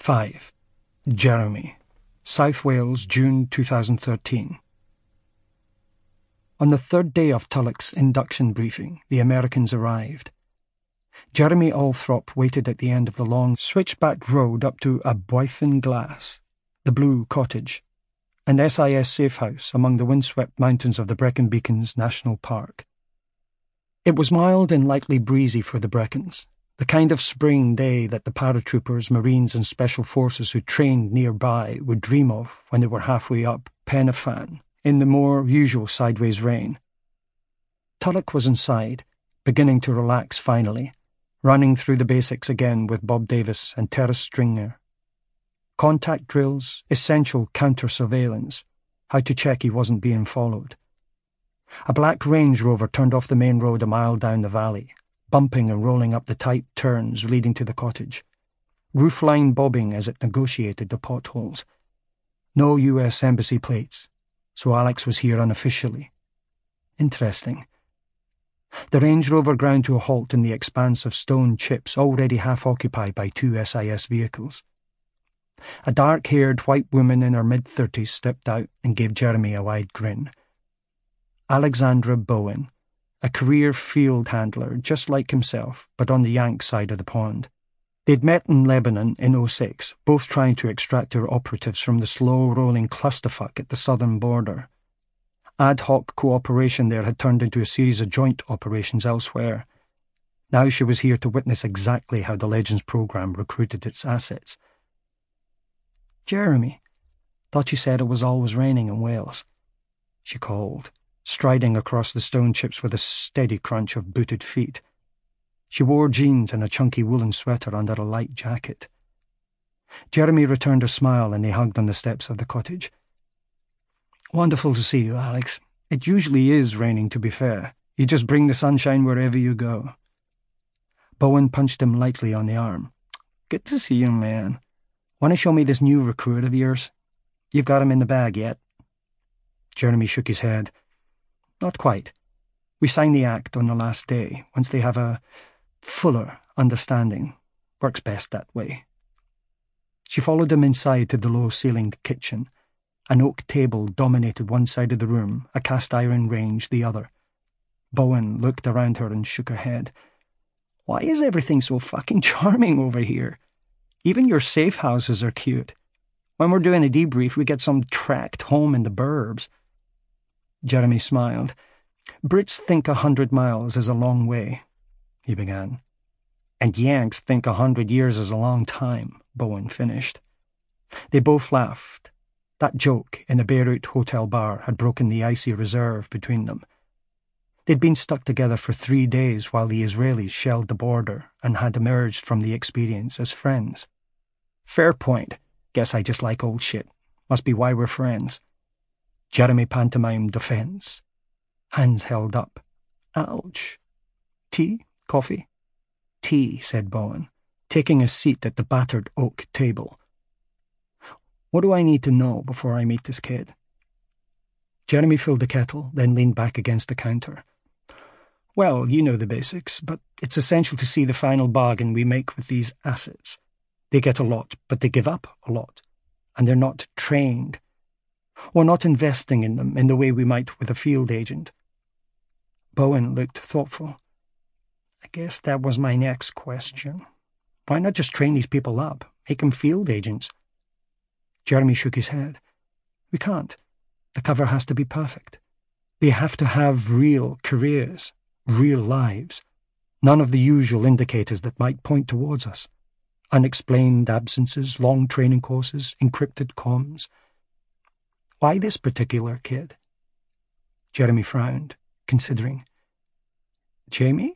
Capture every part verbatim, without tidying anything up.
five. Jeremy. South Wales, June two thousand thirteen. On the third day of Tulloch's induction briefing, the Americans arrived. Jeremy Althrop waited at the end of the long switchback road up to Aboython Glass, the Blue Cottage, an S I S safe house among the windswept mountains of the Brecon Beacons National Park. It was mild and lightly breezy for the Brecons, the kind of spring day that the paratroopers, Marines and Special Forces who trained nearby would dream of when they were halfway up Pen y Fan, in the more usual sideways rain. Tulloch was inside, beginning to relax finally, running through the basics again with Bob Davis and Terrace Stringer. Contact drills, essential counter-surveillance, how to check he wasn't being followed. A black Range Rover turned off the main road a mile down the valley, bumping and rolling up the tight turns leading to the cottage, roofline bobbing as it negotiated the potholes. No U S Embassy plates, so Alex was here unofficially. Interesting. The Range Rover ground to a halt in the expanse of stone chips already half occupied by two S I S vehicles. A dark-haired white woman in her mid-thirties stepped out and gave Jeremy a wide grin. Alexandra Bowen, a career field handler just like himself, but on the Yank side of the pond. They'd met in Lebanon in oh six, both trying to extract their operatives from the slow-rolling clusterfuck at the southern border. Ad hoc cooperation there had turned into a series of joint operations elsewhere. Now she was here to witness exactly how the Legends program recruited its assets. "Jeremy, thought you said it was always raining in Wales," she called, striding across the stone chips with a steady crunch of booted feet. She wore jeans and a chunky woolen sweater under a light jacket. Jeremy returned her smile and they hugged on the steps of the cottage. "Wonderful to see you, Alex. It usually is raining, to be fair. You just bring the sunshine wherever you go." Bowen punched him lightly on the arm. "Good to see you, man. Want to show me this new recruit of yours? You've got him in the bag yet?" Jeremy shook his head. "Not quite. We sign the act on the last day, once they have a fuller understanding. Works best that way." She followed him inside to the low-ceilinged kitchen. An oak table dominated one side of the room, a cast-iron range the other. Bowen looked around her and shook her head. "Why is everything so fucking charming over here? Even your safe houses are cute. When we're doing a debrief, we get some tract home in the burbs." Jeremy smiled. "Brits think a hundred miles is a long way," he began. "And Yanks think a hundred years is a long time," Bowen finished. They both laughed. That joke in a Beirut hotel bar had broken the icy reserve between them. They'd been stuck together for three days while the Israelis shelled the border and had emerged from the experience as friends. "Fair point. Guess I just like old shit. Must be why we're friends." Jeremy pantomimed defense. Hands held up. "Ouch. Tea? Coffee?" "Tea," said Bowen, taking a seat at the battered oak table. "What do I need to know before I meet this kid?" Jeremy filled the kettle, then leaned back against the counter. "Well, you know the basics, but it's essential to see the final bargain we make with these assets. They get a lot, but they give up a lot, and they're not trained. We're not investing in them in the way we might with a field agent." Bowen looked thoughtful. "I guess that was my next question. Why not just train these people up, make them field agents?" Jeremy shook his head. "We can't. The cover has to be perfect. They have to have real careers, real lives. None of the usual indicators that might point towards us. Unexplained absences, long training courses, encrypted comms. Why this particular kid?" Jeremy frowned, considering. "Jamie?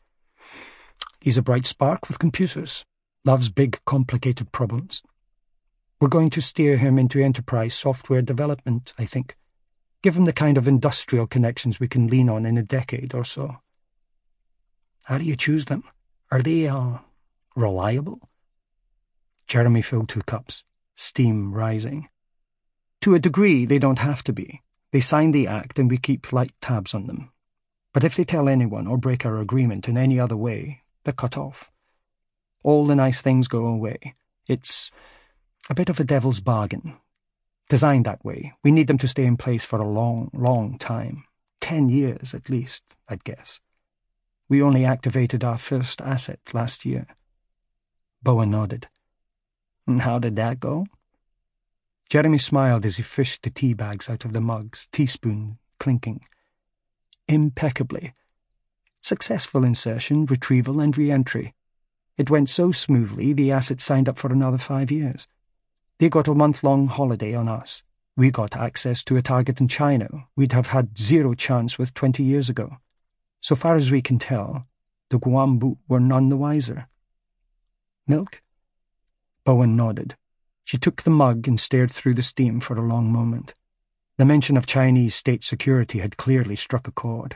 He's a bright spark with computers. Loves big, complicated problems. We're going to steer him into enterprise software development, I think. Give him the kind of industrial connections we can lean on in a decade or so." "How do you choose them? Are they, uh, reliable?" Jeremy filled two cups, steam rising. "To a degree, they don't have to be. They sign the act and we keep light tabs on them. But if they tell anyone or break our agreement in any other way, they're cut off. All the nice things go away. It's A bit of a devil's bargain. Designed that way, we need them to stay in place for a long, long time. Ten years, at least, I'd guess. We only activated our first asset last year. Bowen nodded. And how did that go? Jeremy smiled as he fished the tea bags out of the mugs, teaspoon clinking. Impeccably. Successful insertion, retrieval, and re-entry. It went so smoothly, the asset signed up for another five years. They got a month-long holiday on us. We got access to a target in China we'd have had zero chance with twenty years ago. So far as we can tell, the Guambu were none the wiser. Milk? Bowen nodded. She took the mug and stared through the steam for a long moment. The mention of Chinese state security had clearly struck a chord.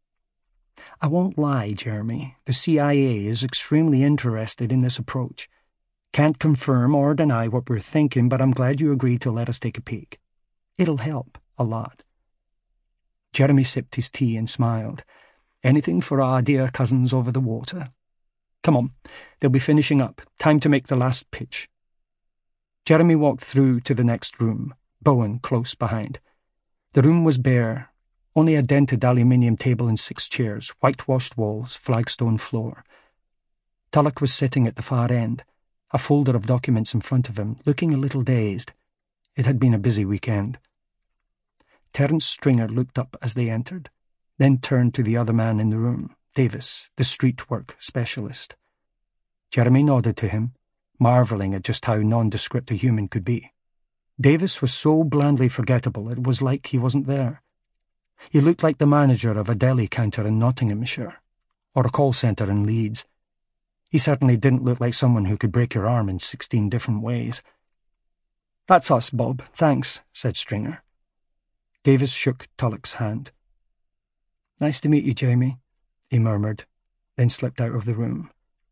I won't lie, Jeremy. The C I A is extremely interested in this approach. Can't confirm or deny what we're thinking, but I'm glad you agreed to let us take a peek. It'll help a lot. Jeremy sipped his tea and smiled. Anything for our dear cousins over the water. Come on, they'll be finishing up. Time to make the last pitch. Jeremy walked through to the next room, Bowen close behind. The room was bare, only a dented aluminium table and six chairs, whitewashed walls, flagstone floor. Tulloch was sitting at the far end, a folder of documents in front of him, looking a little dazed. It had been a busy weekend. Terence Stringer looked up as they entered, then turned to the other man in the room, Davis, the street work specialist. Jeremy nodded to him, marvelling at just how nondescript a human could be. Davis was so blandly forgettable it was like he wasn't there. He looked like the manager of a deli counter in Nottinghamshire, or a call centre in Leeds. He certainly didn't look like someone who could break your arm in sixteen different ways. "That's us, Bob, thanks," said Stringer. Davis shook Tulloch's hand. "Nice to meet you, Jamie," he murmured, then slipped out of the room.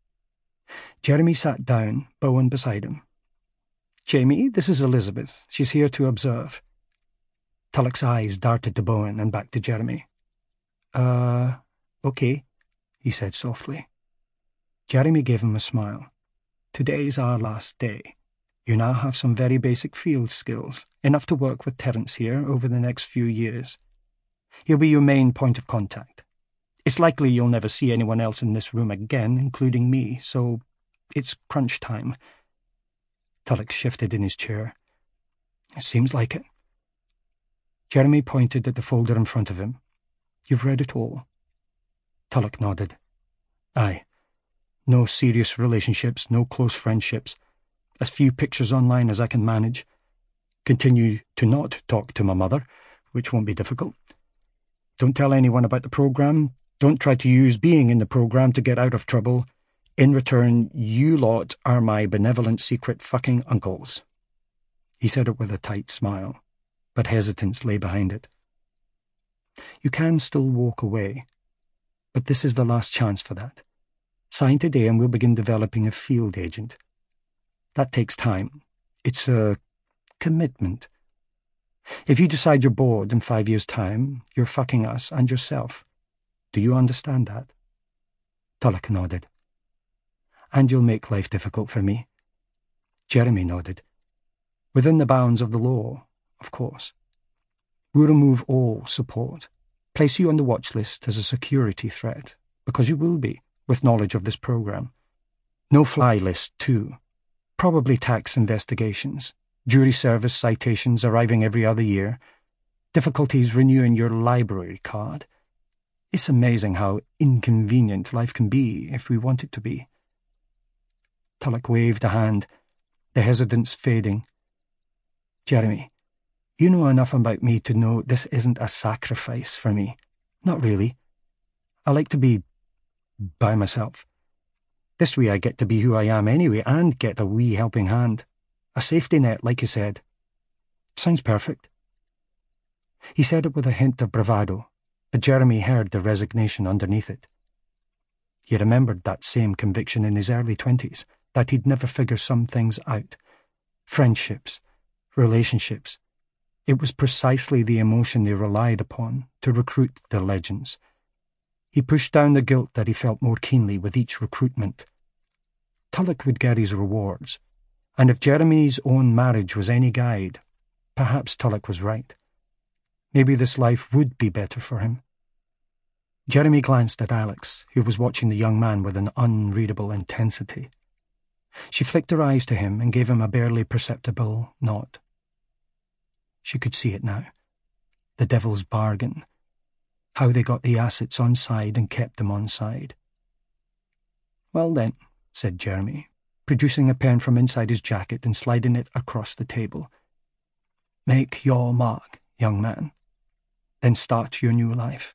Jeremy sat down, Bowen beside him. "Jamie, this is Elizabeth. She's here to observe." Tulloch's eyes darted to Bowen and back to Jeremy. Uh, okay, he said softly. Jeremy gave him a smile. "Today's our last day. You now have some very basic field skills, enough to work with Terence here over the next few years. He'll be your main point of contact. It's likely you'll never see anyone else in this room again, including me, so it's crunch time." Tulloch shifted in his chair. "It seems like it." Jeremy pointed at the folder in front of him. "You've read it all?" Tulloch nodded. "Aye. No serious relationships, no close friendships. As few pictures online as I can manage. Continue to not talk to my mother, which won't be difficult. Don't tell anyone about the programme. Don't try to use being in the programme to get out of trouble. In return, you lot are my benevolent secret fucking uncles." He said it with a tight smile, but hesitance lay behind it. "You can still walk away, but this is the last chance for that. Sign today and we'll begin developing a field agent. That takes time. It's a commitment. If you decide you're bored in five years' time, you're fucking us and yourself. Do you understand that?" Tulloch nodded. "And you'll make life difficult for me." Jeremy nodded. "Within the bounds of the law, of course. We'll remove all support, place you on the watch list as a security threat, because you will be, with knowledge of this program. No-fly list, too. Probably tax investigations, jury service citations arriving every other year, difficulties renewing your library card. It's amazing how inconvenient life can be if we want it to be." Tulloch waved a hand, the hesitance fading. "Jeremy, you know enough about me to know this isn't a sacrifice for me. Not really. I like to be by myself. This way I get to be who I am anyway and get a wee helping hand. A safety net, like you said. Sounds perfect." He said it with a hint of bravado, but Jeremy heard the resignation underneath it. He remembered that same conviction in his early twenties, that he'd never figure some things out. Friendships, relationships. It was precisely the emotion they relied upon to recruit the legends. He pushed down the guilt that he felt more keenly with each recruitment. Tulloch would get his rewards, And if Jeremy's own marriage was any guide, perhaps Tulloch was right. Maybe this life would be better for him. Jeremy glanced at Alex, who was watching the young man with an unreadable intensity. She flicked her eyes to him and gave him a barely perceptible nod. She could see it now. The devil's bargain. How they got the assets on side and kept them on side. "Well then," said Jeremy, producing a pen from inside his jacket and sliding it across the table. "Make your mark, young man. Then start your new life."